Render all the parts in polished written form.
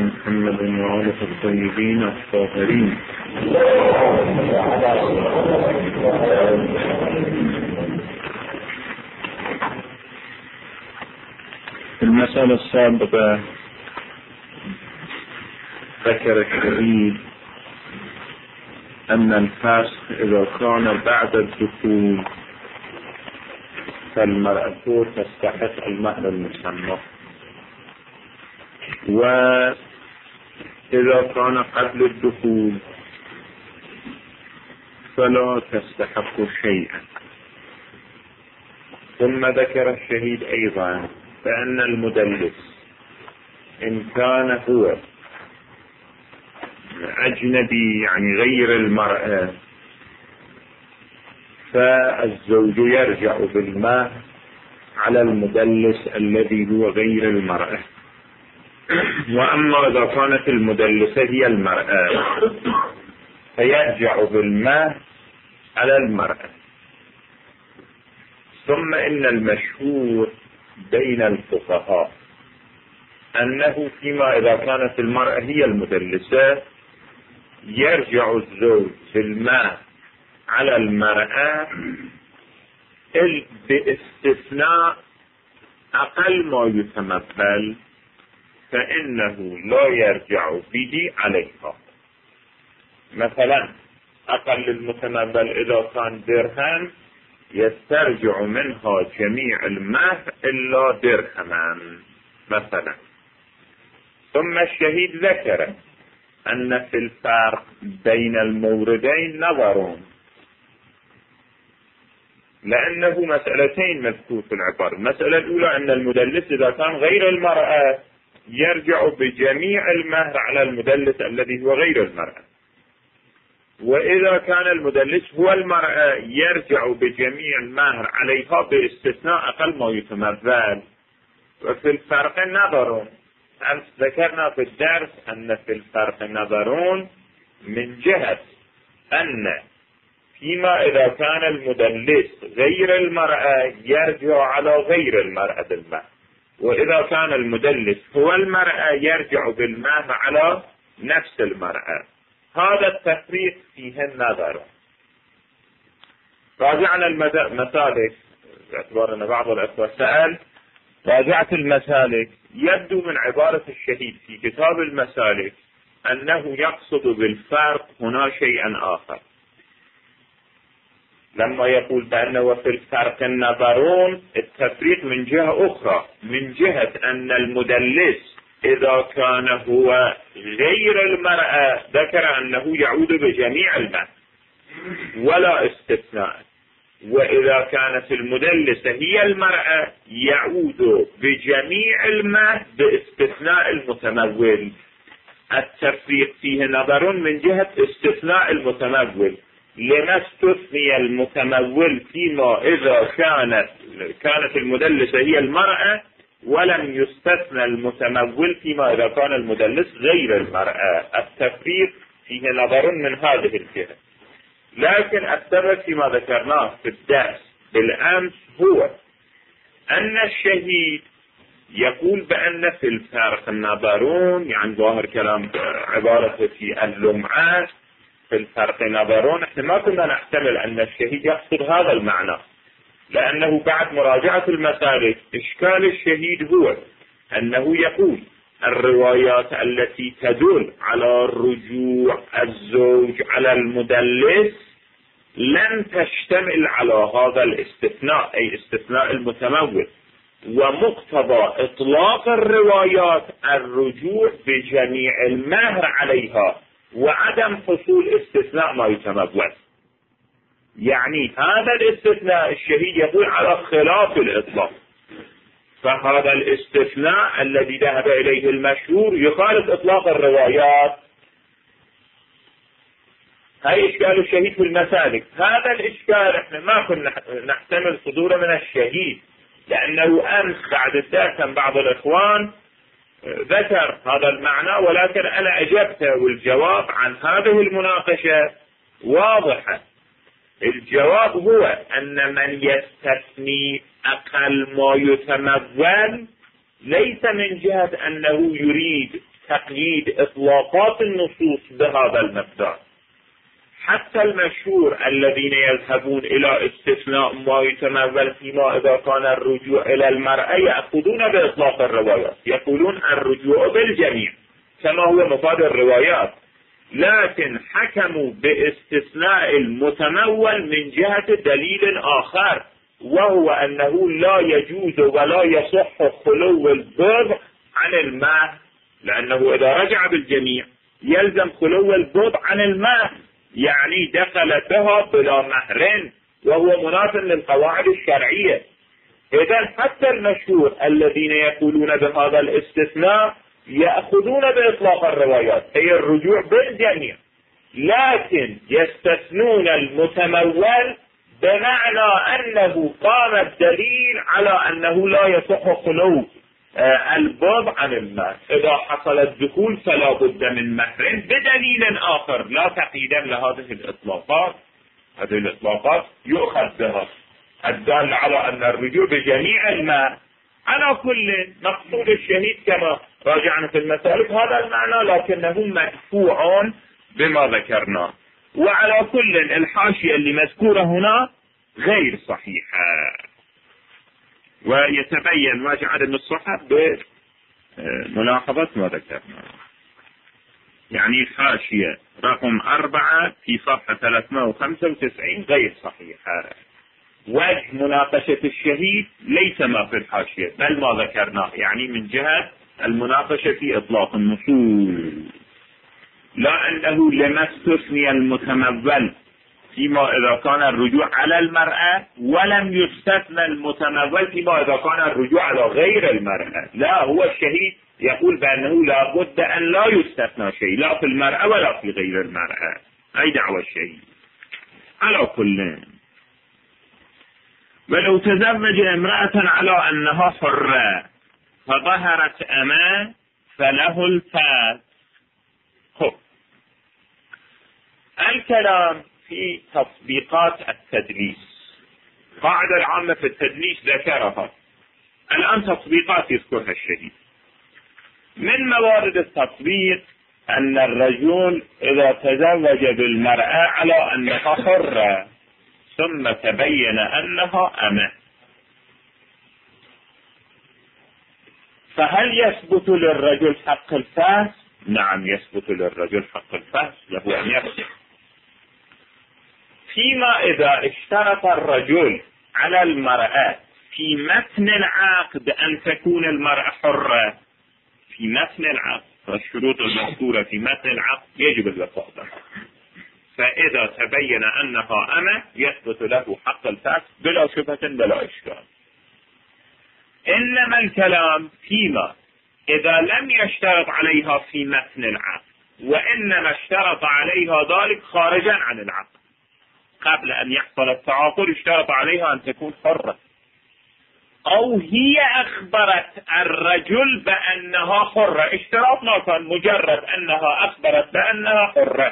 محمد وآله الطيبين الطاهرين. في المسألة السابقة ذكر الشهيد أن الفسخ إذا كان بعد الدخول فالمرأة تستحق المهر المسمى، وإذا كان قبل الدخول فلا تستحق شيئا. ثم ذكر الشهيد أيضا بأن المدلس إن كان هو أجنبي يعني غير المرأة فالزوج يرجع بالمهر على المدلس الذي هو غير المرأة. وأما إذا كانت المدلسة هي المرأة فيرجع بالمهر على المرأة. ثم إن المشهور بين الفقهاء أنه فيما إذا كانت المرأة هي المدلسة يرجع الزوج بالمهر على المرأة باستثناء أقل ما يتمثل فإنه لا يرجع به عليها. مثلا أقل المتمثل إذا كان درهم يسترجع منها جميع المهر إلا درهما مثلا. ثم الشهيد ذكر أن في الفرق بين الموردين نظر، لأنه مسألتين مذكور في العبارة. المسألة الأولى أن المدلس إذا كان غير المرأة يرجع بجميع المهر على المدلس الذي هو غير المرأة، وإذا كان المدلس هو المرأة يرجع بجميع المهر عليها باستثناء أقل ما يتمثل. وفي الفرق نظر، أمس ذكرنا في الدرس أن في الفرق نظرون من جهة أن فيما إذا كان المدلس غير المرأة يرجع على غير المرأة بالمهر، وإذا كان المدلس هو المرأة يرجع بالمهر على نفس المرأة. هذا التفريق فيه النظر. راجعنا المسالك باعتبار أن بعض الأخوة سأل. راجعت المسالك يبدو من عبارة الشهيد في كتاب المسالك أنه يقصد بالفرق هنا شيئا آخر لما يقول بأنه في الفرق النظرون. التفريق من جهة أخرى، من جهة أن المدلس إذا كان هو غير المرأة ذكر أنه يعود بجميع المهر ولا استثناء، وإذا كانت المدلسة هي المرأة يعود بجميع المهر باستثناء المتمول. التفريق فيه نظر من جهة استثناء المتمول. لما استثني المتمول فيما إذا كانت المدلسة هي المرأة، ولم يستثنى المتمول فيما إذا كان المدلس غير المرأة؟ التفريق فيه نظر من هذه الجهة. لكن السبب فيما ذكرناه في الدرس بالأمس هو أن الشهيد يقول بأن في الفرق نظرون، يعني ظاهر كلام عبارة في اللمعة في الفرق نظرون. احنا ما كنا نحتمل أن الشهيد يقصد هذا المعنى، لأنه بعد مراجعة المسالك إشكال الشهيد هو أنه يقول الروايات التي تدل على رجوع الزوج على المدلس لن تشتمل على هذا الاستثناء، أي استثناء المتمول، ومقتضى إطلاق الروايات الرجوع بجميع المهر عليها وعدم حصول استثناء ما يتمول. يعني هذا الاستثناء الشهيد يقول على خلاف الإطلاق، فهذا الاستثناء الذي ذهب إليه المشهور يخالف إطلاق الروايات. هاي إشكال الشهيد في المسالك. هذا الإشكال احنا ما كنا نحتمل صدوره من الشهيد، لأنه أمس بعد الدرس بعض الإخوان ذكر هذا المعنى، ولكن أنا أجبت والجواب عن هذه المناقشة واضحة. الجواب هو أن من يستثني أقل ما يتمول ليس من جهة أنه يريد تقييد إطلاقات النصوص بهذا المقدار. حتى المشهور الذين يذهبون إلى استثناء ما يتمول فيما إذا كان الرجوع إلى المرأة يأخذون بإطلاق الروايات، يقولون الرجوع بالجميع كما هو مفاد الروايات، لكن حكموا باستثناء المتمول من جهة دليل آخر، وهو أنه لا يجوز ولا يصح خلو البضع عن الماء، لأنه إذا رجع بالجميع يلزم خلو البضع عن الماء، يعني دخل بها بلا مهر، وهو مناف للقواعد الشرعية. إذا حتى المشهور الذين يقولون بهذا الاستثناء يأخذون بإطلاق الروايات أي الرجوع بالجميع، لكن يستثنون المتمول بمعنى أنه قام الدليل على أنه لا يصح خلو البضع عن الماء. إذا حصل الدخول فلا بد من مهر بدليل آخر لا تقييدا لهذه الإطلاقات. هذه الإطلاقات يؤخذ بها الدال على أن الرجوع بجميع الماء. على كل مقصود الشهيد كما راجعنا في المسالك هذا المعنى، لكنه مدفوع بما ذكرنا. وعلى كل الحاشية اللي مذكورة هنا غير صحيحة، ويتبين ما جعل من الصحة بملاحظة ما ذكرنا. يعني الحاشية رقم 4 في صفحة 395 غير صحيحة. وجه مناقشة الشهيد ليس ما في الحاشية بل ما ذكرناه، يعني من جهة المناقشة في إطلاق النصوص، لا أنه لما استثني المتمول فيما إذا كان الرجوع على المرأة ولم يستثنى المتمول فيما إذا كان الرجوع على غير المرأة. لا، هو الشهيد يقول بأنه لا بد أن لا يستثنى شيء لا في المرأة ولا في غير المرأة. أي دعوة الشهيد. على كل، ولو تزوج امرأة على أنها حرة فظهرت أمان فله الفاس. الكلام في تطبيقات التدليس، قاعدة العامة في التدليس ذكرها، الآن تطبيقات يذكرها الشهيد. من موارد التطبيق أن الرجل إذا تزوج بالمرأة على أنها حرة ثم تبين أنها أمة، فهل يثبت للرجل حق الفاس؟ نعم، يثبت للرجل حق الفاس، له أن يفسخ. فيما إذا اشترط الرجل على المرأة في متن العقد أن تكون المرأة حرة، في متن العقد، والشروط المذكورة في متن العقد يجب الوفاء بها، فإذا تبين أنها أمة يثبت له حق الفاس بلا شبهة بلا إشكال. إنما الكلام فيما إذا لم يشترط عليها في متن العقد، وإنما اشترط عليها ذلك خارجا عن العقد، قبل أن يحصل التعاقد اشترط عليها أن تكون حرة، أو هي أخبرت الرجل بأنها حرة، اشتراط ما كان، مجرد أنها أخبرت بأنها حرة،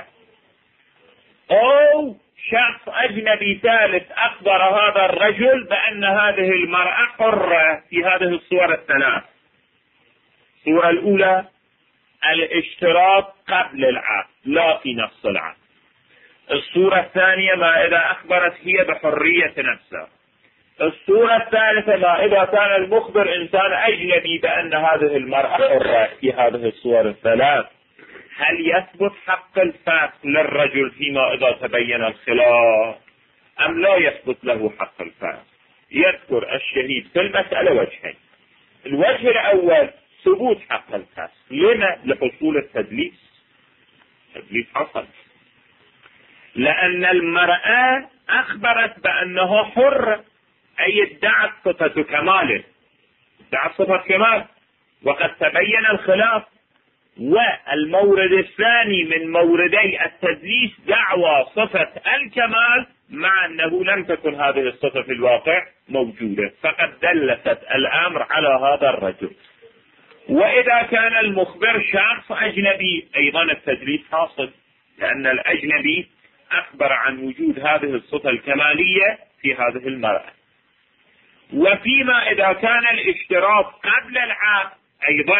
أو شخص أجنبي ثالث أخبر هذا الرجل بأن هذه المرأة حرة في هذه الصور الثلاث. الصورة الأولى الاشتراط قبل العقد لا في نص العقد. الصورة الثانية ما إذا أخبرت هي بحرية نفسها. الصورة الثالثة ما إذا كان المخبر إنسان أجنبي بأن هذه المرأة حرة في هذه الصور الثلاث. هل يثبت حق الفاس للرجل فيما إذا تبين الخلاف أم لا يثبت له حق الفاس؟ يذكر الشهيد في المسألة وجهين. الوجه الأول ثبوت حق الفاس. لما؟ لحصول التدليس. التدليس حصل لأن المرأة أخبرت بأنها حرة، أي ادعت صفة كماله، ادعت صفة كمال، وقد تبين الخلاف. والمورد الثاني من موردي التدليس دعوى صفة الكمال مع أنه لم تكن هذه الصفة في الواقع موجودة، فقد دلست الأمر على هذا الرجل. وإذا كان المخبر شخص أجنبي أيضا التدليس حاصل، لأن الأجنبي أخبر عن وجود هذه الصفة الكمالية في هذه المرأة. وفيما إذا كان الاشتراط قبل العقد أيضا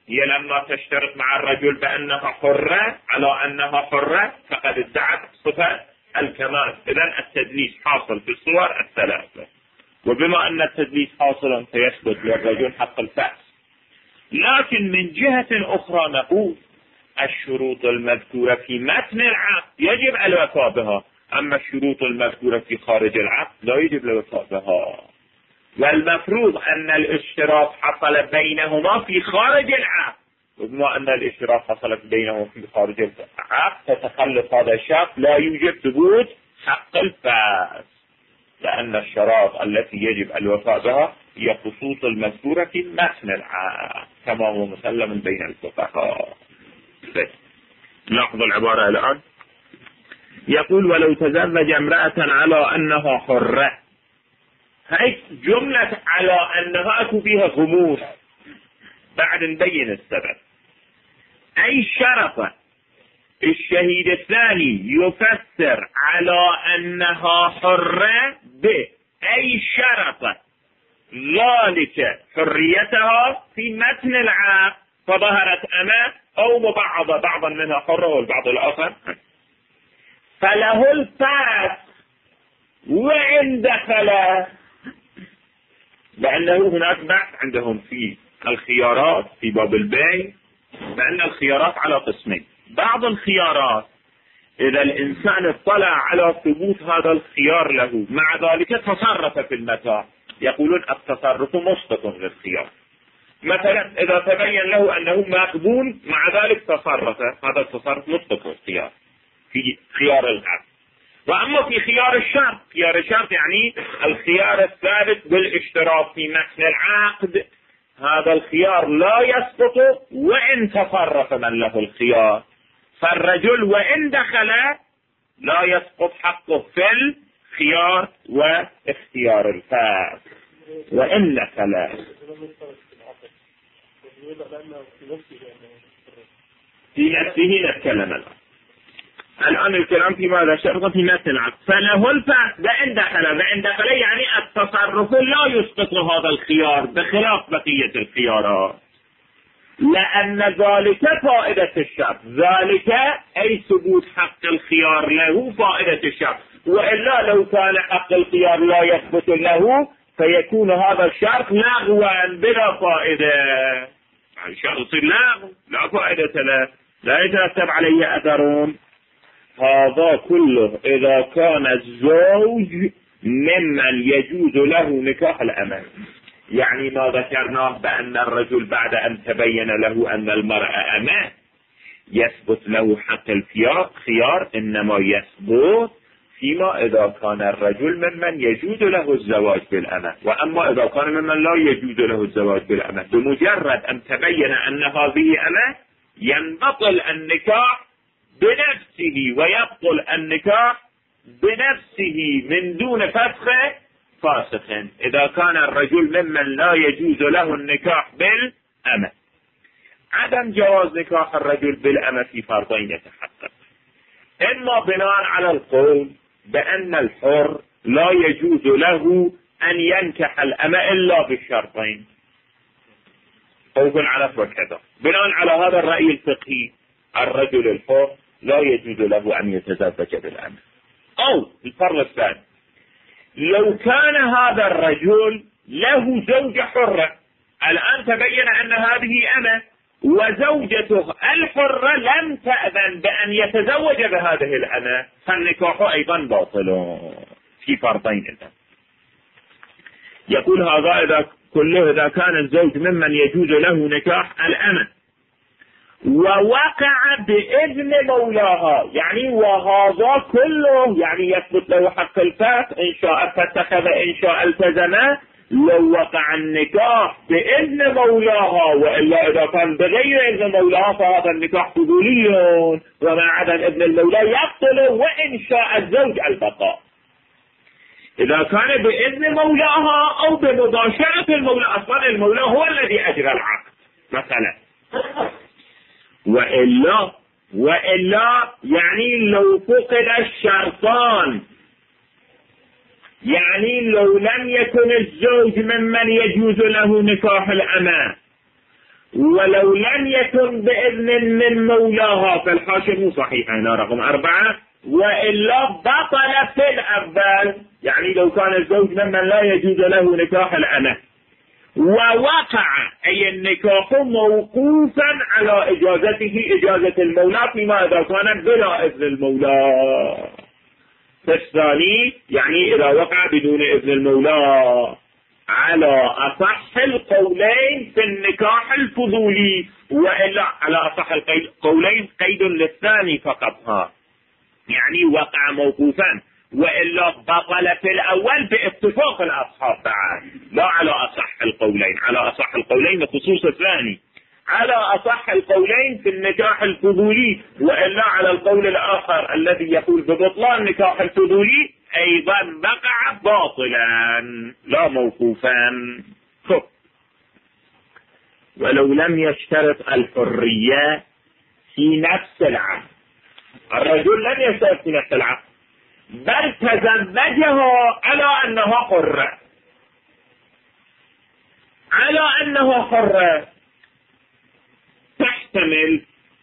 هي لما تشترط مع الرجل بأنها حرة على أنها حرة فقد ادعت صفة الكمال. إذن التدليس حاصل في الصور الثلاثة، وبما أن التدليس حاصل فيثبت للرجل حق الفأس. لكن من جهة أخرى نقول الشروط المذكورة في متن العقد يجب الوفاء بها، أما الشروط المذكورة في خارج العقد لا يجب الوفاء بها. والمفروض أن الاشتراط حصل بينهما في خارج العقد، وبما أن الاشتراط حصل بينهما في خارج العقد فتخلف هذا الشرط لا يوجد ثبوت حق الفاس، لأن الشرائط التي يجب الوفاء بها هي خصوص المذكورة في متن العقد كما هو مسلم بين الفقهاء. لاحظوا العبارة الآن، يقول ولو تزوج امرأة على أنها حرة، هاي جملة على أنها أكو فيها غموض، بعد نبين السبب. أي شرط الشهيد الثاني يفسر على أنها حرة بأي شرط ذلك حريتها في متن العقد فظهرت أمة أو مبعضة، بعضا منها حرة والبعض الآخر، فله الفسخ وإن دخل، لأنه هناك بحث عندهم في الخيارات في باب البيع بأن الخيارات على قسمين. بعض الخيارات إذا الإنسان اطلع على ثبوت هذا الخيار له مع ذلك تصرف في المتاع، يقولون التصرف مسقط للخيار. مثلا إذا تبين له أنه مقبول مع ذلك تصرف، هذا التصرف مسقط للخيار في خيار العقد. وأما في خيار الشرط، خيار الشرط يعني الخيار الثابت بالاشتراط في متن العقد، هذا الخيار لا يسقط وإن تصرف من له الخيار، فالرجل وإن دخل لا يسقط حقه في الخيار واختيار الفاس وإن دخل. في نفسه نتكلم الآن الكلام في ماذا؟ شرط في متن العقد. فله الفاس بإن دخل، بإن دخل يعني التصرف لا يسقط هذا الخيار بخلاف بقية الخيارات، لأن ذلك فائدة الشرط، ذلك أي ثبوت حق الخيار له فائدة الشرط، وإلا لو كان حق الخيار لا يثبت له فيكون هذا الشرط لغوا بلا فائدة، يعني شرط لغو لا فائدة له، لا يترتب عليه أثر. هذا كله إذا كان الزوج ممن يجوز له نكاح الأمة، يعني ما ذكرناه بأن الرجل بعد أن تبين له أن المرأة أمة يثبت له حق الخيار، إنما يثبت فيما إذا كان الرجل ممن يجوز له الزواج بالأمة. وأما إذا كان ممن لا يجوز له الزواج بالأمة بمجرد أن تبين أن هذه أمة ينبطل النكاح بنفسه ويبطل النكاح بنفسه من دون فسخ فاسخ، إذا كان الرجل ممن لا يجوز له النكاح بالأمة. عدم جواز نكاح الرجل بالأمة في فرضين يتحقق، إما بناء على القول بأن الحر لا يجوز له أن ينكح الأمة إلا بالشرطين، خوف على وكذا. بناء على هذا الرأي الفقهي الرجل الحر لا يجوز له أن يتزوج بالأمة. أو الفرض الثاني، لو كان هذا الرجل له زوجة حرة، الآن تبين أن هذه أمة وزوجته الحرة لم تأذن بأن يتزوج بهذه الأمة، فالنكاح أيضا باطل في فرضين إذن. يقول هذا كله إذا كان الزوج ممن يجوز له نكاح الأمة ووقع بإذن مولاها، يعني وهذا كله يعني يثبت له حق الفسخ، إن شاء فاتخذ إن شاء التزم، لو وقع النكاح بإذن مولاها، وإلا إذا كان بغير إذن مولاها فهذا النكاح فضولي ومع عدم إذن المولى يبطل وإن شاء الزوج البقاء. إذا كان بإذن مولاها أو بمباشرة المولى، أصلا المولى هو الذي أجرى العقد مثلا، وإلا يعني لو فقد الشرطان، يعني لو لم يكن الزوج ممن يجوز له نكاح الأمة ولو لم يكن بإذن من مولاها، فالحاشية مو صحيحة هنا رقم 4. وإلا بطل في الأول، يعني لو كان الزوج ممن لا يجوز له نكاح الأمة ووقع أي النكاح موقوفا على إجازته إجازة المولى، فيما إذا كان بلا إذن المولى. فالثاني يعني إذا وقع بدون إذن المولى على أصح القولين في النكاح الفضولي، وإلا على أصح القولين قيد للثاني فقط، يعني وقع موقوفا، وإلا بطل في الأول باتفاق الأصحاب بعد، لا على أصح القولين، على أصح القولين بخصوص الثاني، على أصح القولين في النكاح الفضولي، وإلا على القول الآخر الذي يقول ببطلان النكاح الفضولي أيضا بقع باطلا لا موقوفا. ولو لم يشترط الحرية في نفس العقد، الرجل لم يشترط في نفس العقد بل تزوجها على أنها حرة، على أنها حرة تحتمل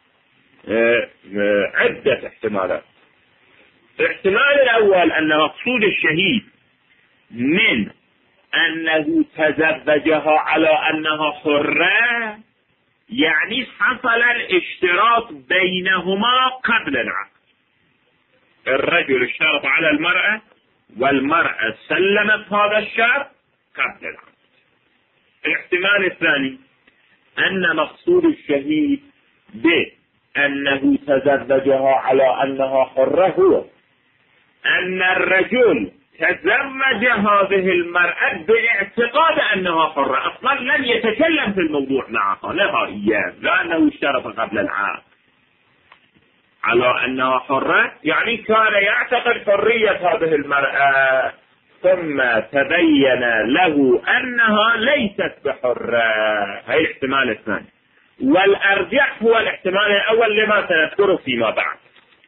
عدة احتمالات. الاحتمال الأول أن مقصود الشهيد من أنه تزوجها على أنها حرة يعني حصل الاشتراط بينهما قبل العقد، الرجل اشترط على المرأة والمرأة سلمت هذا الشرط قبل العقد. الاحتمال الثاني أن مقصود الشهيد بأنه تزوجها على أنها حرة هو أن الرجل تزوج هذه المرأة باعتقاد أنها حرة، أصلا لم يتكلم في الموضوع معها نهائيا، لأنه اشترط قبل العقد على أنها حرة، يعني كان يعتقد حرية هذه المرأة، ثم تبين له أنها ليست بحرة. هي الاحتمال الثاني، والأرجح هو الاحتمال الأول لما سنذكره فيما بعد.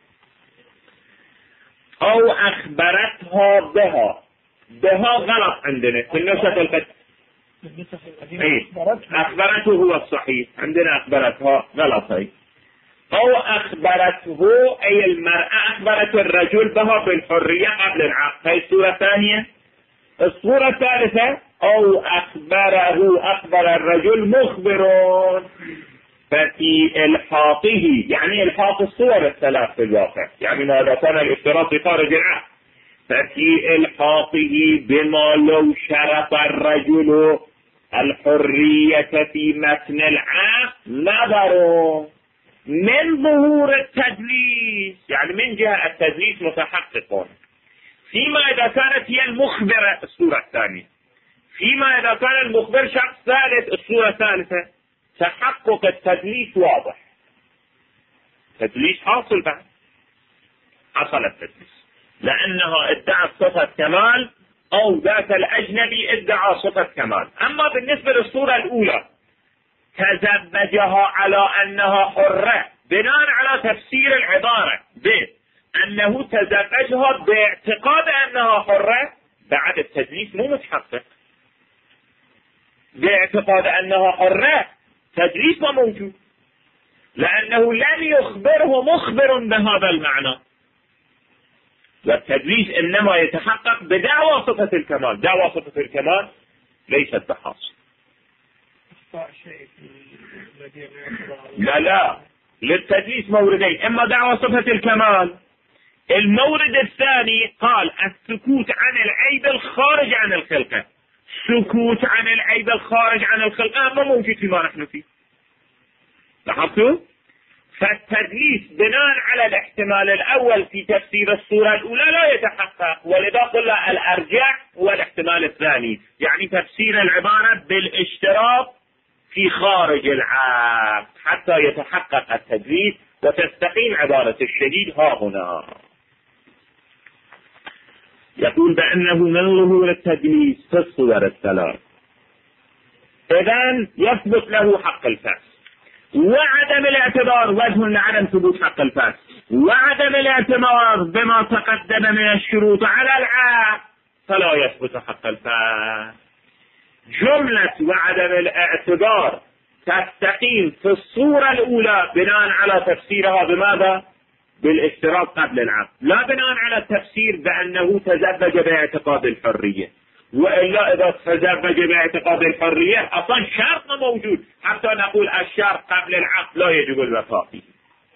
أو أخبرتها بها غلط عندنا في النسخة القديمة، أخبرته هو الصحيح عندنا، أخبرتها غلط. هي أو أخبرته أي المرأة أخبرت الرجل بها بالحرية قبل العقد، هي الصورة الثانية. الصورة الثالثة أو أخبر الرجل مخبرون، ففي إلحاقه يعني إلحاق الصور الثلاث في الواقع، يعني ماذا كان الاشتراط خارج العقد، ففي إلحاقه بما لو شرط الرجل الحرية في متن العقد نظروا من ظهور التدليس، يعني من جهة التدليس متحقق، فيما إذا كانت هي المخبرة الصورة الثانية، فيما إذا كان المخبر شخص ثالث الصورة الثالثة تحقق التدليس واضح، تدليس حاصل بعد، حصل التدليس لأنها ادعت صفة كمال أو ذاك الأجنبي ادعى صفة كمال. أما بالنسبة للصورة الأولى تزوجها على أنها حرة بناء على تفسير العبارة بأنه تزوجها باعتقاد أنها حرة، بعد التدليس مو متحقق، باعتقاد أنها حرة تدليس ما موجود، لأنه لم يخبره مخبر بهذا المعنى، والتدليس إنما يتحقق بدعوى صفة الكمال، دعوى صفة الكمال ليست بحاصل. لا للتدليس موردين، إما دعوى صفة الكمال، المورد الثاني قال السكوت عن العيب الخارج عن الخلقة، سكوت عن العيب الخارج عن الخلقة ما موجود فيما نحن فيه، لاحظتوا؟ فالتدليس بناء على الاحتمال الأول في تفسير الصورة الأولى لا يتحقق، ولذا قلنا الأرجح هو الاحتمال الثاني، يعني تفسير العبارة بالاشتراط في خارج العقد حتى يتحقق التدليس وتستقيم عبارة الشهيد ها هنا. يقول بأنه من ظهور التدليس في الصور الثلاث إذن يثبت له حق الفاس، وعدم الاعتبار وجه لعدم ثبوت حق الفاس، وعدم الاعتبار بما تقدم من الشروط على العقد فلا يثبت حق الفاس. جملة وعدم الاعتبار تستقيم في الصورة الأولى بناء على تفسيرها بماذا؟ بالاشتراط قبل العقد، لا بناء على التفسير بأنه تزوج باعتقاد الحرية. وإلا إذا تزوج باعتقاد الحرية أصلا شرط موجود حتى نقول الشرط قبل العقد لا يجب الوفاء به.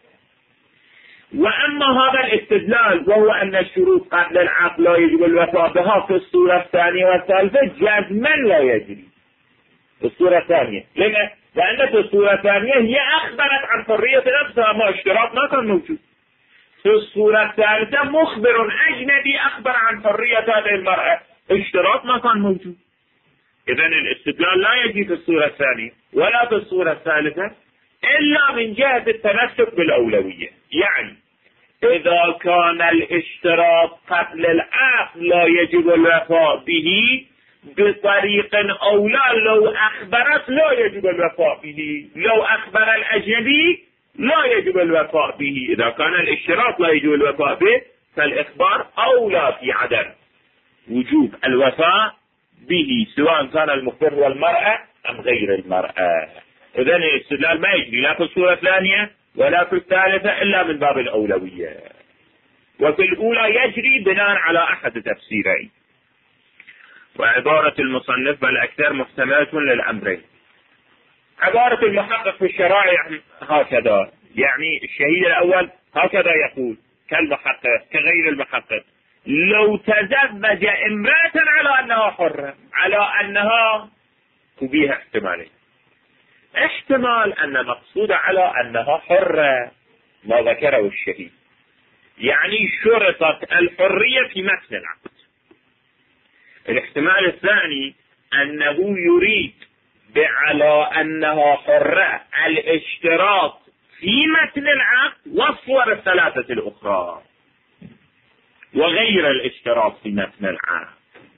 وأما هذا الاستدلال وهو أن الشروط قبل العقد لا يجب الوفاء بها في الصورة الثانية والثالثة جزما لا يجري. في الصورة الثانية لأن في الصورة الثانية هي أخبرت عن حرية نفسها، ما اشتراط ما كان موجود. في الصورة الثالثة مخبر أجنبي أخبر عن حرية هذه المرأة، اشتراط ما كان موجود. إذن الاستدلال لا يجي في الصورة الثانية ولا في الصورة الثالثة إلا من جهة التمسك بالأولوية. يعني إذا كان الاشتراط قبل العقد لا يجب الوفاء به بطريق أولى لو أخبرت لا يجب الوفاء به، لو أخبر الأجنبي لا يجب الوفاء به. إذا كان الاشتراط لا يجب الوفاء به فالإخبار أولى في عدم وجوب الوفاء به سواء كان المخبر هو المرأة أم غير المرأة. إذن الاستدلال ما يجري لا في الصورة الثانية ولا في الثالثة إلا من باب الأولوية. وفي الأولى يجري بناء على أحد تفسيرين. وعبارة المصنف بل أكثر محتملة للأمرين. عبارة المحقق في الشرائع هكذا، يعني الشهيد الأول هكذا يقول كالمحقق كغير المحقق: لو تزوج امرأة على أنها حرة، على أنها فيها احتمالين. احتمال أن مقصود على أنها حرة ما ذكره الشهيد، يعني شرطت الحرية في متن العقد. الاحتمال الثاني أنه يريد على أنها حرة الاشتراط في متن العقد والصور الثلاثة الأخرى وغير الاشتراط في متن العقد.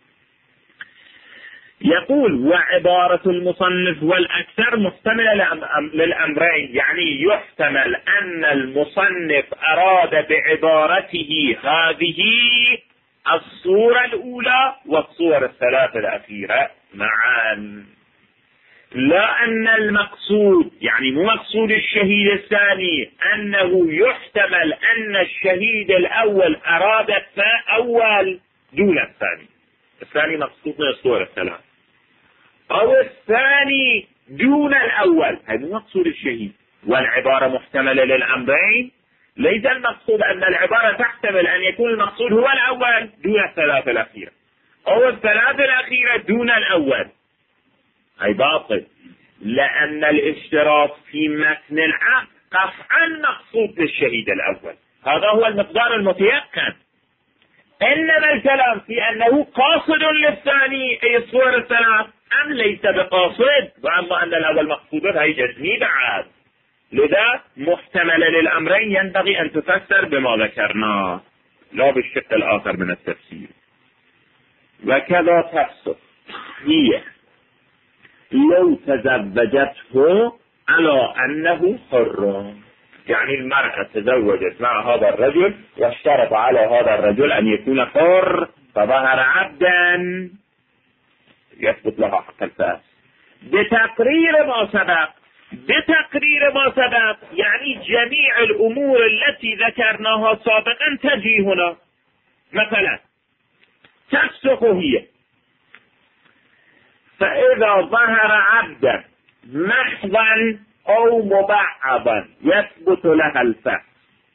يقول: وعبارة المصنف والأكثر محتملة للأمرين، يعني يحتمل أن المصنف أراد بعبارته هذه الصورة الأولى والصور الثلاثة الأخيرة معا، لا أن المقصود يعني مو مقصود الشهيد الثاني أنه يحتمل أن الشهيد الأول أراد الأول دون الثاني، الثاني مقصود من الصور الثلاث، أو الثاني دون الأول، هذا مقصود الشهيد. والعبارة محتملة للأمرين، ليس المقصود أن العبارة تحتمل أن يكون المقصود هو الأول دون الثلاثة الأخيرة أو الثلاثة الأخيرة دون الأول، أي باطل، لأن الاشتراط في متن العقد قطعا مقصود للشهيد الأول، هذا هو المقدار المتيقن. إنما الكلام في أنه قاصد للثاني أي الصور الثلاث أم ليس بقاصد، وأما أن الأول مقصود هي جزمي بعد. لذا محتمل للأمرين ينبغي أن تفسر بما ذكرناه لا بالشق الآخر من التفسير. وكذا تفسر هي لو تزوجته على أنه حر، يعني المرأة تزوجت مع هذا الرجل واشترط على هذا الرجل أن يكون حر فظهر عبدا يثبت لها حق الفاس بتقرير ما سبق، يعني جميع الأمور التي ذكرناها سابقا تجي هنا. مثلا تفسخ هي، فإذا ظهر عبدا محضا أو مبعضا يثبت لها الفسخ،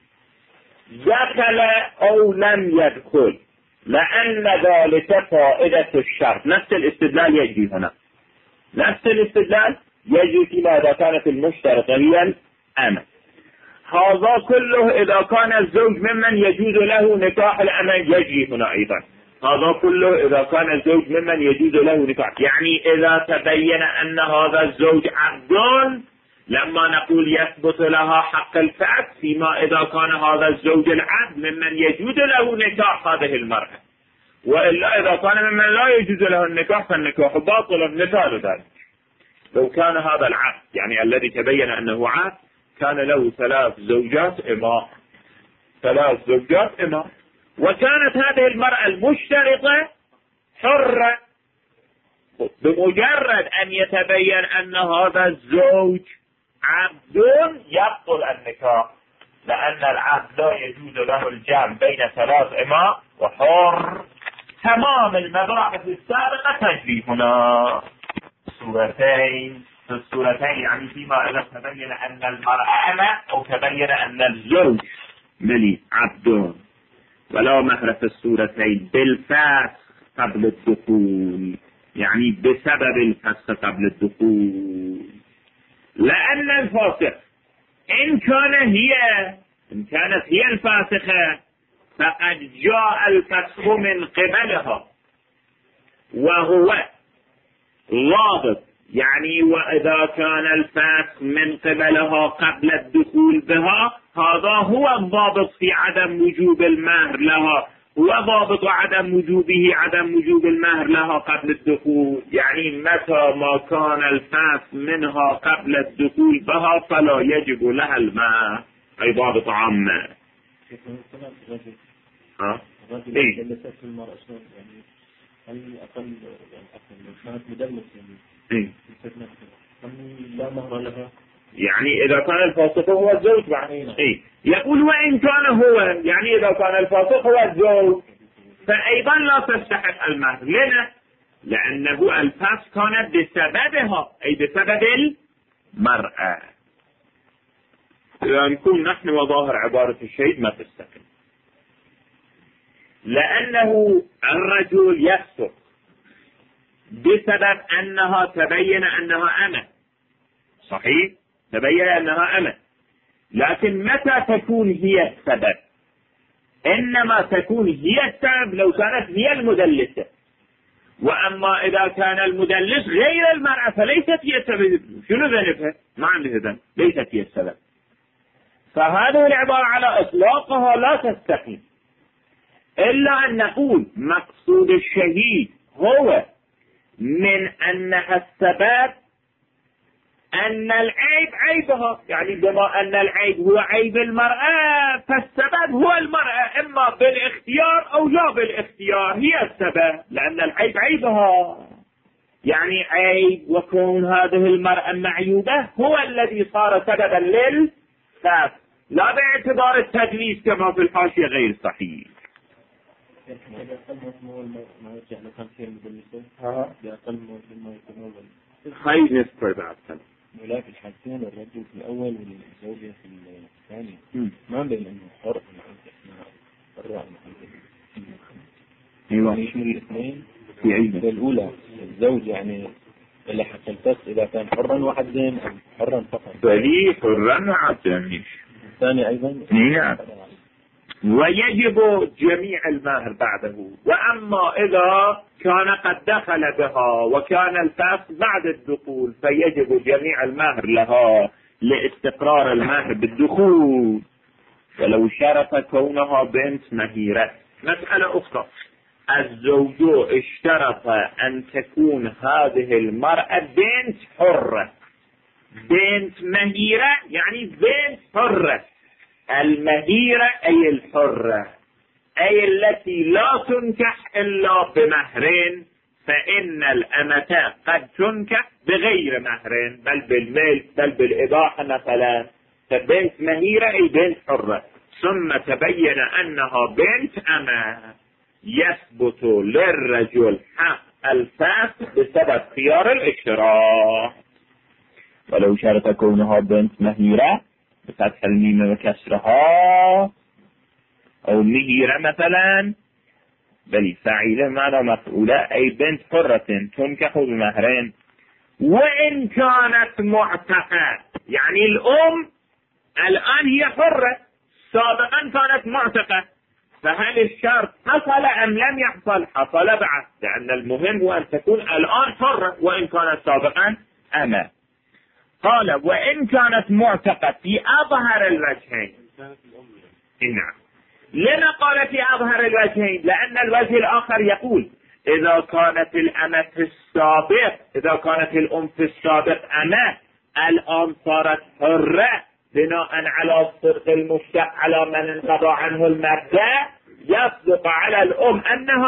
دخل أو لم يدخل، لأن ذلك فائدة الشرط. نفس الاستدلال يجي هنا، نفس الاستدلال يجي فيما إذا كانت المشترطة هي الأمة. هذا كله إذا كان الزوج ممن يجوز له نكاح الأمة يجي هنا أيضا، هذا كله إذا كان الزوج ممن يجوز له نكاح، يعني إذا تبين أن هذا الزوج عبد لما نقول يثبت لها حق الفسخ، فيما إذا كان هذا الزوج العبد ممن يجوز له نكاح هذه المرأة، وإلا إذا كان ممن لا يجوز له النكاح فالنكاح باطل. مثال ذلك لو كان هذا العبد يعني الذي تبين أنه عبد كان له 3 زوجات إماء، 3 زوجات إماء، وكانت هذه المرأة المشترطة حرة، بمجرد أن يتبين أن هذا الزوج عبد يبطل النكاح، لأن العبد لا يجوز له الجمع بين 3 إماء وحر. تمام المباحث السابقة تجري هنا. في الصورتين يعني فيما إذا تبين أن المرأة أمة أو تبين أن الزوج ملي عبد، ولا مهر في الصورتين بالفسخ قبل الدخول، يعني بسبب الفسخ قبل الدخول. لأن الفاسق إن كانت هي الفاسقة فقد جاء الفسخ من قبلها وهو ضابط، يعني وإذا كان الفسخ من قبلها قبل الدخول بها هذا هو الضابط في عدم وجوب المهر لها، هو ضابط عدم وجوب المهر لها قبل الدخول. يعني متى ما كان الفسخ منها قبل الدخول بها فلا يجب لها المهر، أي ضابط عامة. إيه؟ أقل كانت مدلس إيه؟ لا مهر لها، يعني إذا كان الفاسق هو الزوج بعد. إيه؟ يقول وإن كان هو، يعني إذا كان الفاسق هو الزوج فأيضا لا تستحق المهر. لنا لأنه الفسق كان بسببها، أي بسبب المرأة. إذا نكون نحن وظاهر عبارة الشيء ما تستحق، لأنه الرجل يفسق بسبب أنها تبين أنها أمة، صحيح، تبين أنها أمة، لكن متى تكون هي السبب؟ إنما تكون هي السبب لو كانت هي المدلسة، وأما إذا كان المدلس غير المرأة فليست هي السبب. شنو ذنبها؟ ما عنده ذنب، ليست هي السبب. فهذه العبارة على إطلاقها لا تستقيم، إلا أن نقول مقصود الشهيد هو من أنها السبب أن العيب عيبها، يعني بما أن العيب هو عيب المرأة فالسبب هو المرأة، إما بالاختيار أو لا بالاختيار هي السبب، لأن العيب عيبها. يعني عيب وكون هذه المرأة معيوبة هو الذي صار سببا للفسق، لا باعتبار التدليس كما في الحاشية غير صحيح. خير نسبة بعد سنة. ولا في الحالتين الرجل في الأول والزوجة في الثاني ما بين أنه حر الرأي. أيوة. يشمل الاثنين في عيدة. الأولى الزوج يعني اللي حتى الفسق إذا كان حرا وعبدا أو حرا فقط. بلي حرا وعبدا. الثاني أيضا. نعم. ويجب جميع المهر بعده. وأما إذا كان قد دخل بها وكان الفسق بعد الدخول فيجب جميع المهر لها لاستقرار المهر بالدخول، ولو شرط كونها بنت مهيرة. مسألة أخرى، الزوج اشترط أن تكون هذه المرأة بنت حرة. بنت مهيرة يعني بنت حرة. المهيرة أي الحرة، أي التي لا تنكح إلا بمهرين، فإن الأمة قد تنكح بغير مهرين بل بالميل بل بالإباحة مثلا. فبنت مهيرة أي بنت حرة، ثم تبين أنها بنت أمة، يثبت للرجل حق الفسخ بسبب خيار الاشتراك. ولو شرط كونها بنت مهيرة بفتح الميم وكسرها أو مهيرة مثلا، بل فاعلة معنى مفعولة أي بنت حرة تنكح بمهرين. وإن كانت معتقة، يعني الأم الآن هي حرة، سابقا كانت معتقة، فهل الشرط حصل أم لم يحصل؟ حصل بعد، لأن المهم هو أن تكون الآن حرة وإن كانت سابقا أما. قال وإن كانت معتقة في أظهر الوجهين. نعم. لما قال في أظهر الوجهين؟ لأن الوجه الآخر يقول إذا كانت الأمة في السابق، إذا كانت الأم في السابق أمة، الآن صارت حرة بناء على الصدق المشتق على من انقضى عنه المبدأ، يصدق على الأم أنها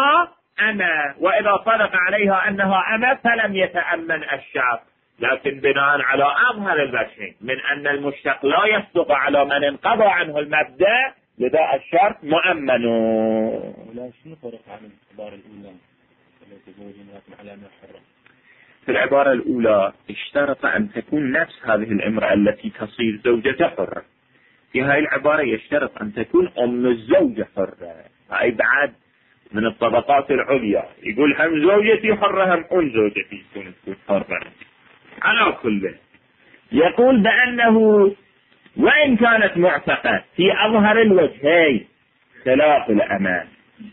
أما، وإذا صدق عليها أنها أما فلم يتأمن الشرط، لكن بناء على أظهر الوجهين من أن المشتق لا يصدق على من انقضى عنه المبدأ، لذا الشرط مؤمن. ولا شنو فرق عن العبارة الأولى التي تزوج امرأة على ما حرم؟ في العبارة الأولى اشترط أن تكون نفس هذه الامرأة التي تصير زوجة حرة، في هذه العبارة يشترط أن تكون أم الزوجة حرة، هاي بعد من الطبقات العليا، يقول هم زوجتي حرة هم أم زوجتي تكون حرة. على كل يقول بأنه وإن كانت معتقة في أظهر الوجهين خلاف الأمان،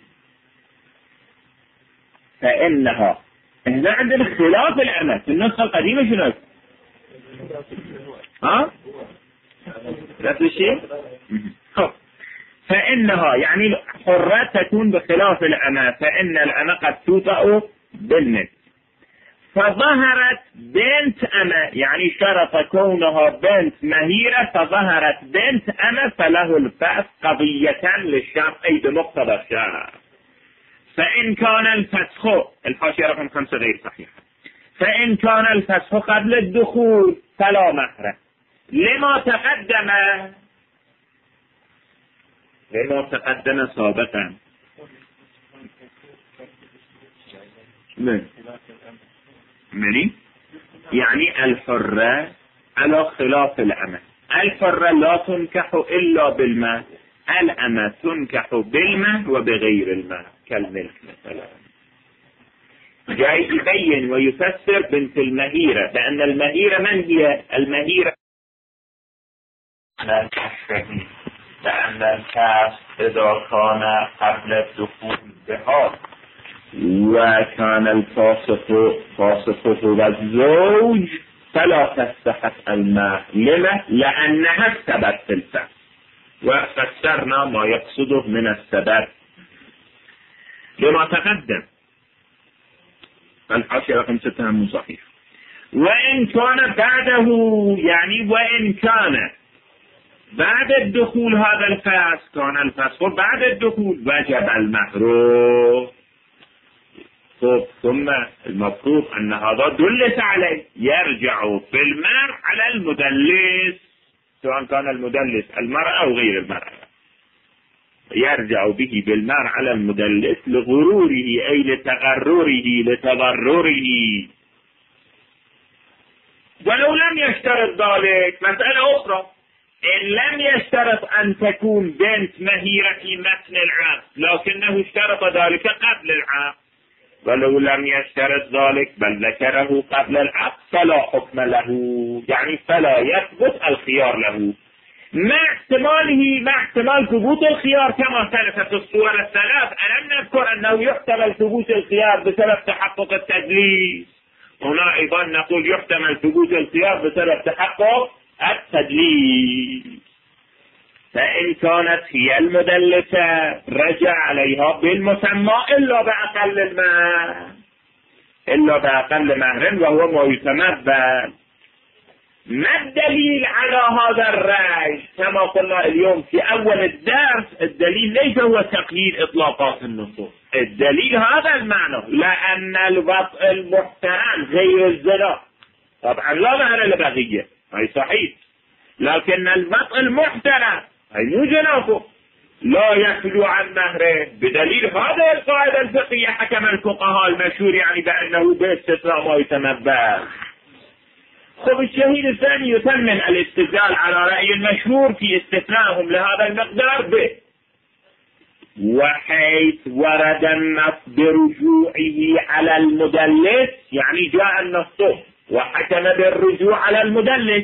فإنها هنا عندنا خلاف الأمان في النسخة القديمة شنو؟ نفس الشيء؟ فإنها يعني حرة تكون بخلاف الأمان، فإن الأمان قد توطأ بالنسبة، فظهرت بنت أما، يعني شرط كونها بنت مهيرة فظهرت بنت أما، فله الفسخ قضية للشرط أي بمقتضى الشرط. فإن كان الفسخ، الحاشية رقم 5 غير صحيحة، فإن كان الفسخ قبل الدخول فلا محرم لما تقدم سابقا. مني يعني الحرة على خلاف الأمة، الحرة لا تنكح إلا بالماء، الأمة تنكح بالماء وبغير الماء كالملك مثلا. جاي يبين ويفسر بنت المهيرة بأن المهيرة من هي؟ المهيرة لأن الكاس إذا كان قبل الدخول بها وكان الفاسق هو الزوج فلا تستحق الماء. لما؟ لأنها السبب في الفسق، وفسرنا ما يقصده من السبب لما تقدم. الحاشية رقم 6 مو صحيح. وإن كان بعده، يعني وإن كان بعد الدخول هذا الفسق، كان الفسق بعد الدخول وجب المهر. ثم المفروض أن هذا دلس عليه، يرجع في المهر على المدلس، سواء كان المدلس المرأة أو غير المرأة، يرجع به بالمهر على المدلس لغروره أي لتغرره لتضرره. ولو لم يشترط ذلك مسألة أخرى، إن لم يشترط أن تكون بنت مهيرة في متن العقد لكنه اشترط ذلك قبل العقد، ولو لم يشترط ذلك بل ذكره قبل العقد فلا حكم له، يعني فلا يثبت الخيار له، مع احتمال ثبوت الخيار كما سلفت الصور الثلاث. ألم نذكر أنه يحتمل ثبوت الخيار بسبب تحقق التدليس؟ هنا أيضا نقول يحتمل ثبوت الخيار بسبب تحقق التدليس. فإن كانت هي المدلسة رجع عليها بالمسمى إلا بأقل مهر وهو ما يتمثل. ما الدليل على هذا الرأي؟ كما قلنا اليوم في أول الدرس، الدليل ليس هو تقييد إطلاقات النصوص، الدليل هذا المعنى، لأن الوطء المحترم غير الزنا، طبعا لا مهر لبغية، هي صحيح، لكن الوطء المحترم هي مو جنافه لا يخلو عن مهره، بدليل هذه القاعدة الفقهية حكم الفقهاء المشهور يعني بأنه باستثناء ما يتمثل. خب الشهيد الثاني يثمن الاستدلال على رأي المشهور في استثنائهم لهذا المقدار به، وحيث ورد النص برجوعه على المدلس، يعني جاء النص وحكم بالرجوع على المدلس،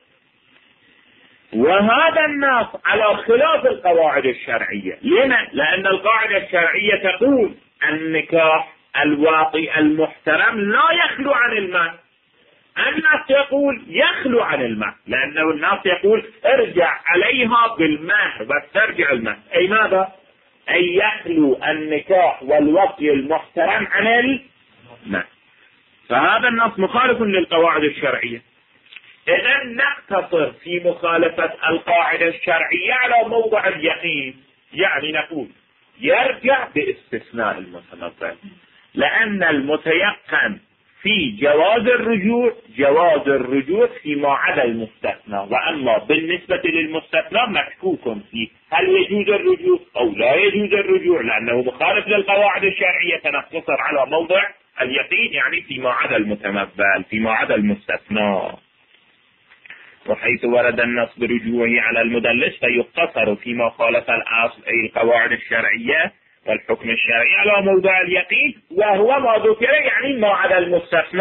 وهذا النص على خلاف القواعد الشرعية. لما؟ لأن القاعدة الشرعية تقول النكاح الواطئ المحترم لا يخلو عن المال، النص يقول يخلو عن المهر، لأنه النص يقول ارجع عليها بالمهر واسترجع المهر، أي ماذا؟ أي يخلو النكاح والوطي المحترم عن المهر. فهذا النص مخالف للقواعد الشرعية. إذا نقتصر في مخالفة القاعدة الشرعية على موضع اليقين، يعني نقول يرجع باستثناء المتمول، لأن المتيقن في جواز الرجوع فيما عدا المستثنى، وأما بالنسبة للمستثنى مشكوك فيه هل يجوز الرجوع أو لا يجوز الرجوع، لأنه مخالف للقواعد الشرعية، فنقتصر على موضع اليقين، يعني فيما عدا المتمول، فيما عدا المستثنى. وحيث ورد النص برجوعه على المدلس فيقتصر فيما خالف الأصل أي القواعد الشرعية والحكم الشرعي على موضع اليقين، وهو ما ذكر يعني ما عدا المستثنى.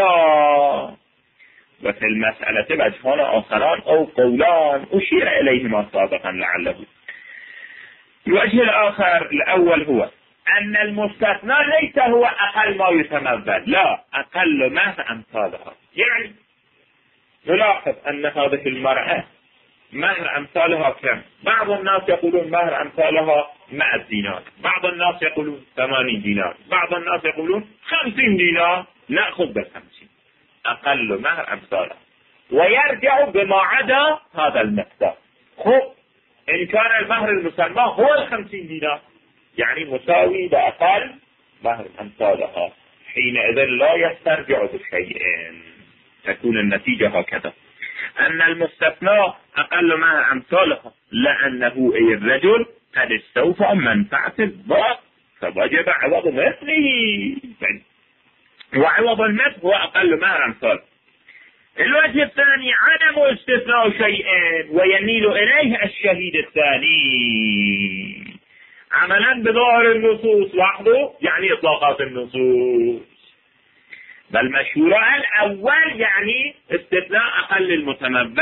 وفي المسألة وجهان آخران أو قولان أشير إليهما سابقا لعله. الوجه الآخر الأول هو أن المستثنى ليس هو أقل ما يتمول، لا، أقل ما أمثالها. يعني نلاحظ أن هذه المرأة مهر أمثالها كم؟ بعض الناس يقولون مهر أمثالها 100 دينار، بعض الناس يقولون 80 دينار، بعض الناس يقولون 50 دينار. نأخذ بال50 أقل مهر أمثالها، ويرجع بما عدا هذا المقدار. خب إن كان المهر المسمى هو 50 دينار يعني مساوي لأقل مهر أمثالها، حينئذ لا يسترجع بشيء، تكون النتيجة هكذا أن المستثنى أقل مهر أمثالها، لأنه أي الرجل قد استوفى منفعة الضرب فوجب عوض مثله، وعوض المثل هو أقل مهر أمثاله. الوجه الثاني عدم استثناء شيئين ويميل إليه الشهيد الثاني عملا بظاهر النصوص وحده، يعني إطلاقات النصوص، بل مشهور الأول يعني استثناء أقل المتمول.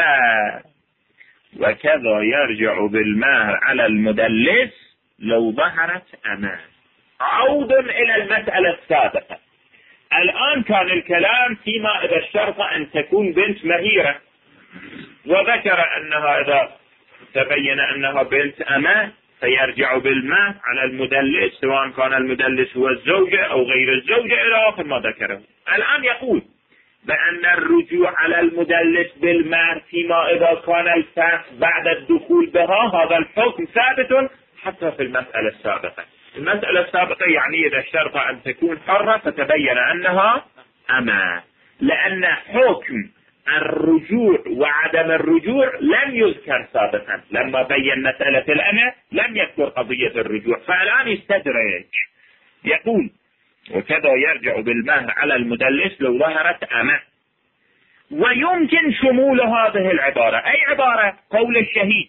وكذا يرجع بالمهر على المدلس لو ظهرت أمان. عود إلى المسألة السابقة. الآن كان الكلام فيما إذا اشترط أن تكون بنت مهيرة، وذكر أنها إذا تبين أنها بنت أمان فيرجع بالمهر على المدلس، سواء كان المدلس هو الزوجة أو غير الزوجة إلى آخر ما ذكره. الآن يقول بأن الرجوع على المدلس بالمهر فيما إذا كان الفسخ بعد الدخول بها، هذا الحكم ثابت حتى في المسألة السابقة. المسألة السابقة يعني إذا اشترط أن تكون حرة فتبين أنها أما، لأن حكم الرجوع وعدم الرجوع لم يذكر سابقا، لما بين مسألة الأمة لم يذكر قضية الرجوع، فالآن يستدرج يقول وكذا يرجع بالمهر على المدلس لو ظهرت أمة. ويمكن شمول هذه العبارة، أي عبارة؟ قول الشهيد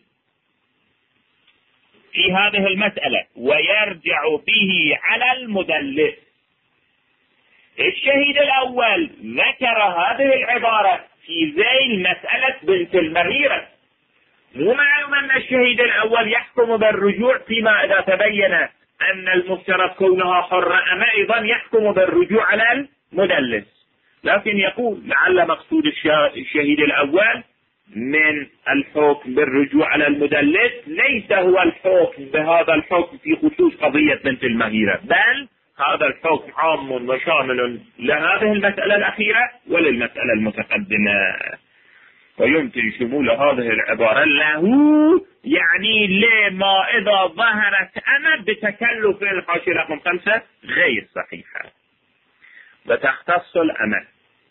في هذه المسألة ويرجع به على المدلس. الشهيد الأول ذكر هذه العبارة في ذيل مسألة بنت المهيرة، مو معلوم أن الشهيد الأول يحكم بالرجوع فيما إذا تبين أن المفترض كونها حرة، أما أيضا يحكم بالرجوع على المدلس، لكن يقول لعل مقصود الشهيد الأول من الحكم بالرجوع على المدلس ليس هو الحكم بهذا الحكم في خصوص قضية بنت المهيرة، بل هذا الحكم عام وشامل لهذه المسألة الأخيرة وللمسألة المتقدمة. ويمكن شمول هذه العبارة له يعني لما إذا ظهرت أمة بتكلف الحاشية رقم 5 غير صحيحة. وتختص الأمة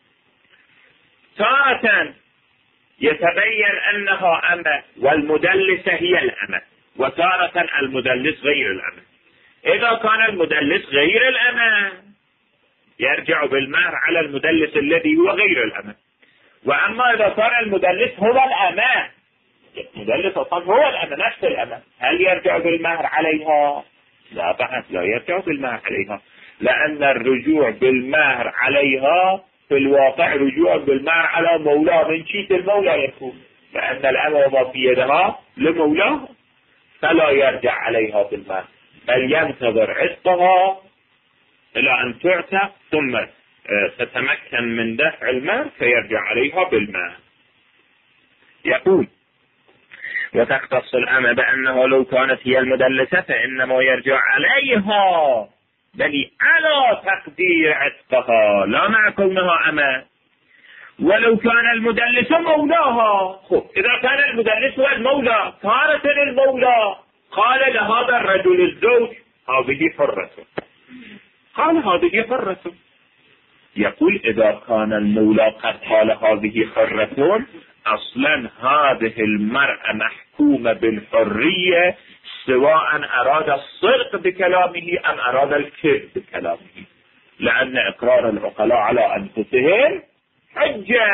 تارة يتبين أنها أمة والمدلسة هي الأمة، وتارة المدلس غير الأمة. إذا كان المدلس غير الأمة يرجع بالمهر على المدلس الذي هو غير الأمة، وأما إذا كان المدلس هو الأمة، المدلس أصلا هو الأمة نفس الأمة، هل يرجع بالمهر عليها؟ لا بحث، لا يرجع بالمهر عليها، لأن الرجوع بالمهر عليها في الواقع رجوع بالمهر على مولاه، من شيء المولى يكون، لأن الأمة وما في يدها لمولاه، فلا يرجع عليها بالمهر، بل ينتظر عتقها إلى أن تعتق ثم تتمكن من دفع المهر فيرجع عليها بالمهر. يقول وتختص الأمة بأنه لو كانت هي المدلسة فإنما يرجع عليها بل على تقدير عتقها لا مع كونها أمة. ولو كان المدلس مولاها، خب إذا كان المدلس هو المولى، تارة المولى قال لهذا الرجل الزوج هذه حرة، قال هذه حرة. يقول إذا كان المولى قد قال هذه حرة، أصلا هذه المرأة محكومة بالحرية سواء أراد الصدق بكلامه أم أراد الكذب بكلامه، لأن إقرار العقلاء على أنفسهم حجة.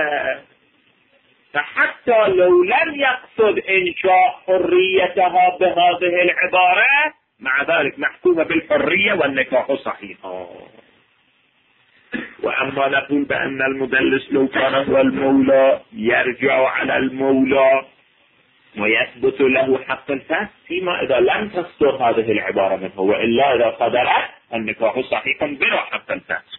فحتى لو لم يقصد إنشاء حريتها بهذه العبارة، مع ذلك محكومة بالحرية والنكاح صحيح. وأما نقول بأن المدلس لو كان هو المولى يرجع على المولى ويثبت له حق الفسخ فيما إذا لم تصدر هذه العبارة منه، وإلا إذا قدرت النكاح صحيح بلا حق الفسخ.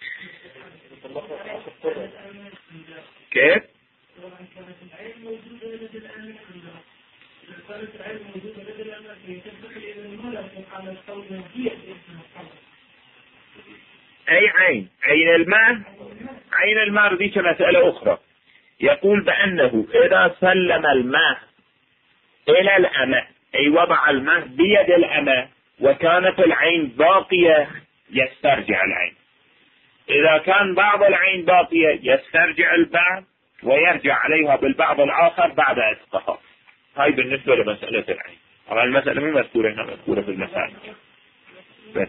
كيف؟ أي عين؟ عين الماء؟ عين الماء ذيك مسألة أخرى. يقول بأنه إذا سلم الماء إلى الأمة، أي وضع الماء بيد الأمة وكانت العين باقية، يسترجع العين. إذا كان بعض العين باقية يسترجع البعض ويرجع عليها بالبعض الآخر بعد إسقاطها. هاي بالنسبة لمسألة العين. طبعا المسألة مو مذكورة هنا، مذكورة في المسائل بس.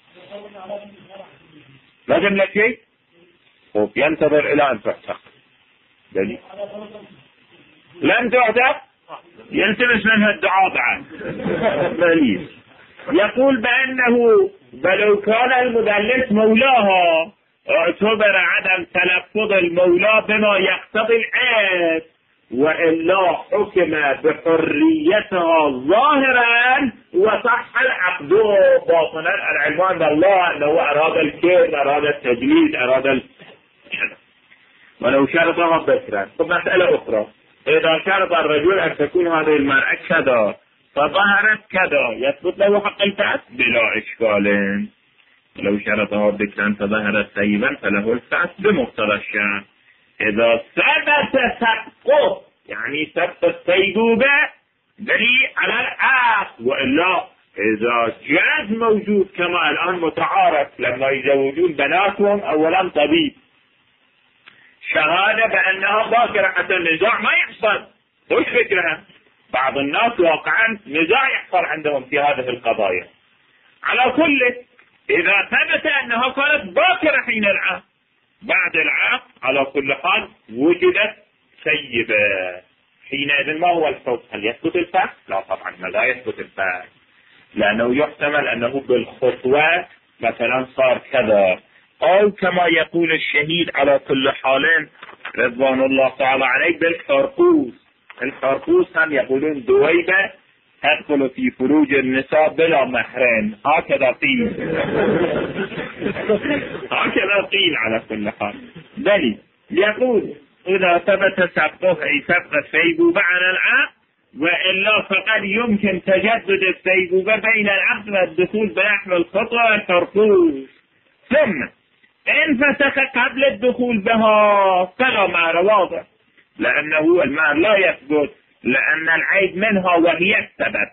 لازم لك شيء ينتظر إلى أن تعتق. دليل لن تعتق يلتمس منها الدعاء بعد. دليل يقول بأنه بلو كان المدلس مولاها اعتبر عدم تلفظ المولى بما يقتضي العيب، وإلا حكم بحريتها ظاهرا وصح العقد باطنا. العلمان بالله أنه أراد الكيد، أراد التجليد، أراد ولو شرطها بكرا. ثم مسألة أخرى، إذا شرط الرجل أن تكون هذه المرأة كذا فظهرت كذا، يثبت له حق الفسخ بلا إشكال. لو شرطها بكرا فظهرت ثيبا فله الفسخ بمقتضى الشرع. إذا ثبت سبقه، يعني سبق الثيبوبة دليل على العقد، وإلا إذا جاز موجود كما الآن متعارف لما يزوجون بناتهم أولا طبيب شهادة بأنها باكرة حتى النزاع ما يحصل. وش فكرها؟ بعض الناس واقعا نزاع يحصل عندهم في هذه القضايا. على كل، إذا ثبت أنها كانت باكرة حين العقد، بعد العقد على كل حال وجدت سيبة، حينئذ ما هو الحكم؟ هل يثبت الفسخ؟ لا طبعا لا يثبت الفسخ، لأنه يحتمل أنه بالخطوة مثلا صار كذا، أو كما يقول الشهيد على كل حال رضوان الله تعالى عليه بالحرقوس. الحرقوس هم يقولون دويبة تدخل في فروج النساء بلا محرم، هكذا قيل. هكذا قيل على كل حال. بل يقول إذا ثبت سبقه أي سبق الثيبوبة على العقد، وإلا فقد يمكن تجدد الثيبوبة بين العقد والدخول بنحو الخطوة والحرقوس. ثم إن فسخ قبل الدخول بها فلا مهر واضح، لأنه المهر لا يثبت لأن العيب منها وهي السبب.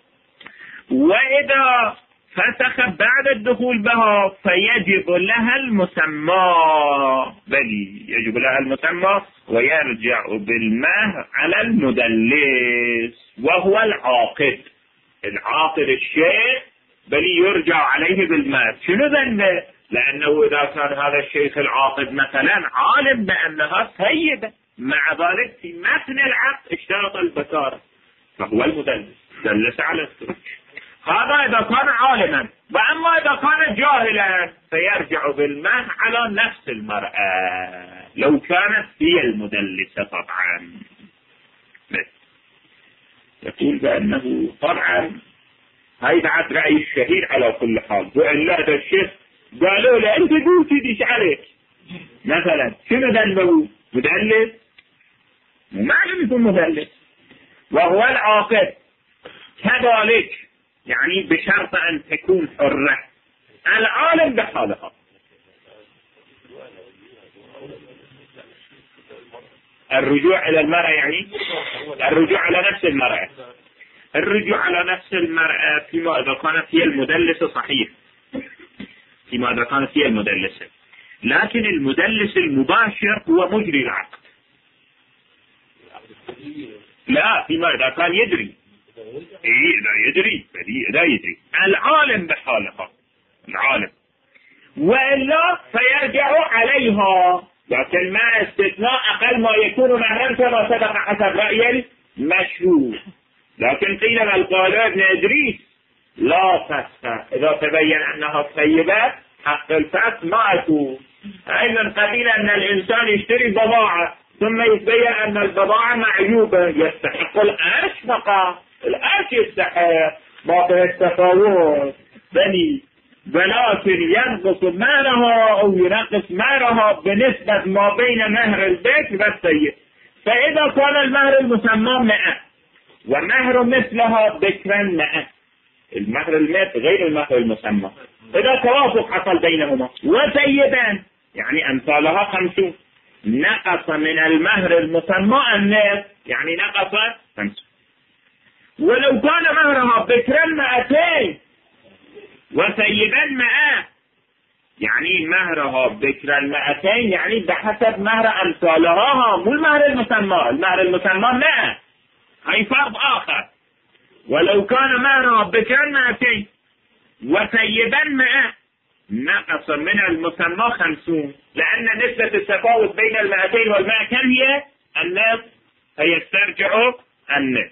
وإذا فسخ بعد الدخول بها فيجب لها المسمى، بل يجب لها المسمى ويرجع بالمهر على المدلس وهو العاقد. العاقد الشيخ بل يرجع عليه بالمهر. شنو ذنبه؟ لأنه إذا كان هذا الشيخ العاقد مثلا عالم بأنها سيدة، مع ذلك في متن العقد اشترط البكارة، فهو المدلس دلس على السرج. هذا إذا كان عالما. وأما إذا كان جاهلا فيرجع بالمهر على نفس المرأة لو كانت هي المدلسة طبعا. بس يقول بأنه طبعا هاي بعد رأي الشهيد على كل حال. وإلا هذا الشيخ قالوا له أنت قلت ديش عليك مثلا، شنو ذنبه؟ مدلس؟ ما لم يكن مدلس. وهو العاقد كذلك، يعني بشرط أن تكون حرة، العالم بحالها. الرجوع إلى المرأة يعني الرجوع على نفس المرأة. الرجوع على نفس المرأة فيما إذا كانت هي المدلسة صحيح، فيما إذا كانت هي المدلسة، لكن المدلس المباشر هو مجري العقد. لا، فيما إذا كان يدري. إذا يدري العالم بحالها، العالم، وإلا فيرجع عليها، لكن مع استثناء أقل ما يكون مهرا كما سبق حسب رأي المشهور. لكن قيل القال ابن إدريس لا فسخ إذا تبين أنها طيبة، حق الفسخ ما يكون. أي من قبيل أن الإنسان يشتري بضاعة ثم يتبين أن البضاعة معيوبة، يستحق الأرش فقط، الأرش يستحق، ما في التفاوت ولكن ينقص مهرها أو ينقص مهرها بنسبة ما بين مهر البيت والسيد. فإذا كان المهر المسمى 100 ومهر مثلها بكرا 100، المهر المثل غير المهر المسمى، إذا توافق حصل بينهما، وسيدا يعني أمثالها 50 نقص من المهر المسمى النصف، يعني نقص 50. ولو كان مهرها بكرا 200 وسيدا 100، يعني مهرها بكرا 200 يعني بحسب مهر أمثالها، مو المهر المسمى. المهر المسمى 100، هاي فرض آخر. ولو كان مهرها بكرا 200 وسيدا 100 نقص من المسمى 50، لأن نسبة التفاوت بين 200 وال100 كم هي؟ النصف، فيسترجع النصف،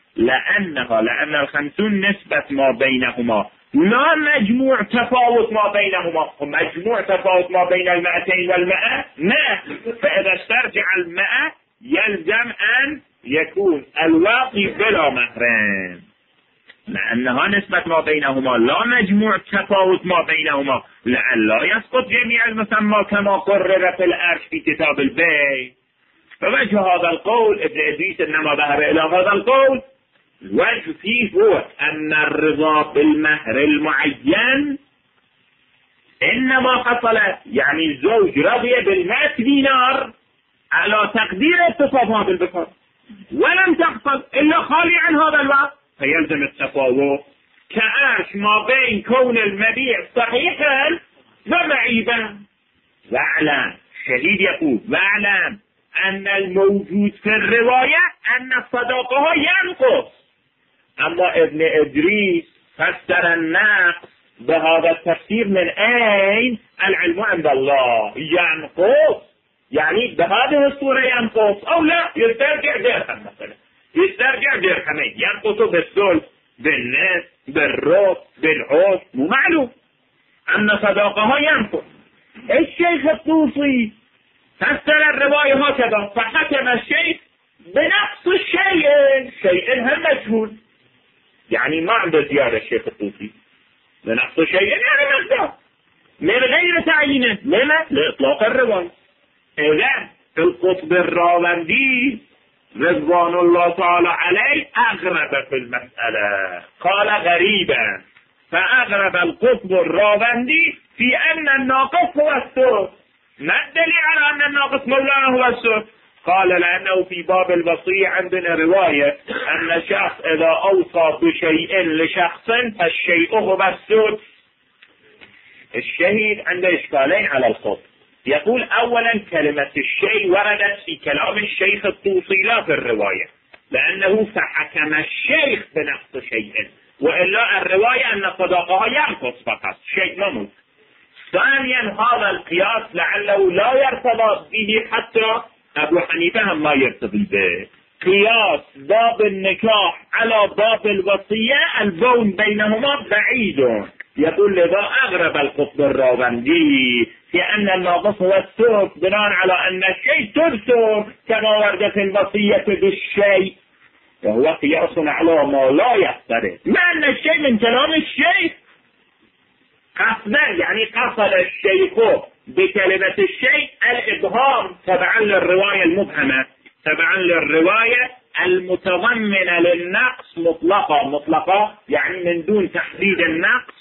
لأن 50 نسبة ما بينهما لا مجموع تفاوت ما بينهما، مجموع تفاوت ما بين 200 وال100 100، فإذا استرجع 100 يلزم أن يكون الواقي بلا مهرين، لأنها نسبة ما بينهما لا مجموع تفاوت ما بينهما، لئلا يسقط جميع المسمى كما قرر في الأرش في كتاب البيع. فوجه هذا القول ابن إدريس إنما ذهب إلى هذا القول، وجه فيه هو أن الرضا بالمهر المعين إنما حصل، يعني الزوج رضي ب100 دينار على تقدير اتصافها بالبكر، ولم تحصل إلا خالي عن هذا الوقت، فيلزم التفاوت كأرش ما بين كون المبيع صحيحا ومعيبا. واعلم، شهيد يقول واعلم أن الموجود في الرواية أن الصداقة ينقص. أما ابن إدريس فسر النقص بهذا التفسير من أين؟ العلم عند الله. ينقص يعني بهذه الصورة ينقص، أو لا يسترجع درهم، مثلا يسترجع درهمين، ينقص بالثلث بالنصف بالربع بالعشر، مو معلوم أن صداقها ينقص. الشيخ الطوسي فسر الرواية هكذا، فحكم الشيخ بنقص الشيء هم مجهول، يعني ما عنده زيادة الشيخ الطوسي، بنقص شيء يعني مقدار من غير تعيينه، لما؟ لإطلاق الرواية. إذا القطب الراوندي رضوان الله تعالى عليه أغرب في المسألة، قال غريبا، فأغرب القطب الراوندي في أن الناقص هو الثلث. ما الدليل على أن الناقص مولانا هو الثلث؟ قال لأنه في باب الوصية عندنا رواية أن شخص إذا أوصى بشيء لشخص فالشيء هو الثلث. الشهيد عنده إشكالين على الخط. يقول أولا كلمة الشيء وردت في كلام الشيخ الطوسي لا في الرواية، لأنه فحكم الشيخ بنقص شيء، وإلا الرواية أن صداقها ينقص فقط، شيء مموت. ثانيا هذا القياس لعله لا يرتبط به حتى أبو حنيفة ما يرتبط به، قياس باب النكاح على باب الوصية البون بينهما بعيد. يقول لذا أغرب القطب الراوندي في أن الناقص هو الثلث بناء على أن الشيء ترسل كما ورد في الوصية بالشيء، وهو قياس على ما لا يختلف، مع أن الشيء من كلام الشيخ قصدا، يعني قصد الشيخ بكلمة الشيء الإبهام تبعا للرواية المبهمة، تبعا للرواية المتضمنة للنقص مطلقة يعني من دون تحديد النقص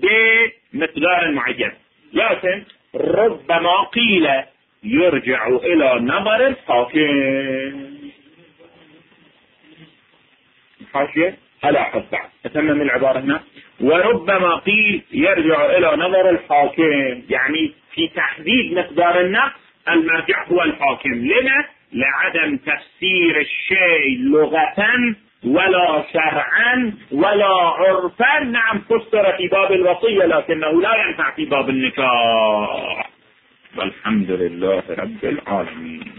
بمقدار معين. لكن ربما قيل يرجع إلى نظر الحاكم. حاشية ألاحظ بعد أتمم العبارة هنا. وربما قيل يرجع إلى نظر الحاكم، يعني في تحديد مقدار النقص المرجع هو الحاكم. لما؟ لعدم تفسير الشيء لغة ولا شرعا ولا عرفا. نعم فسر في باب الوصية لكنه لا ينفع في باب النكاح. والحمد لله رب العالمين.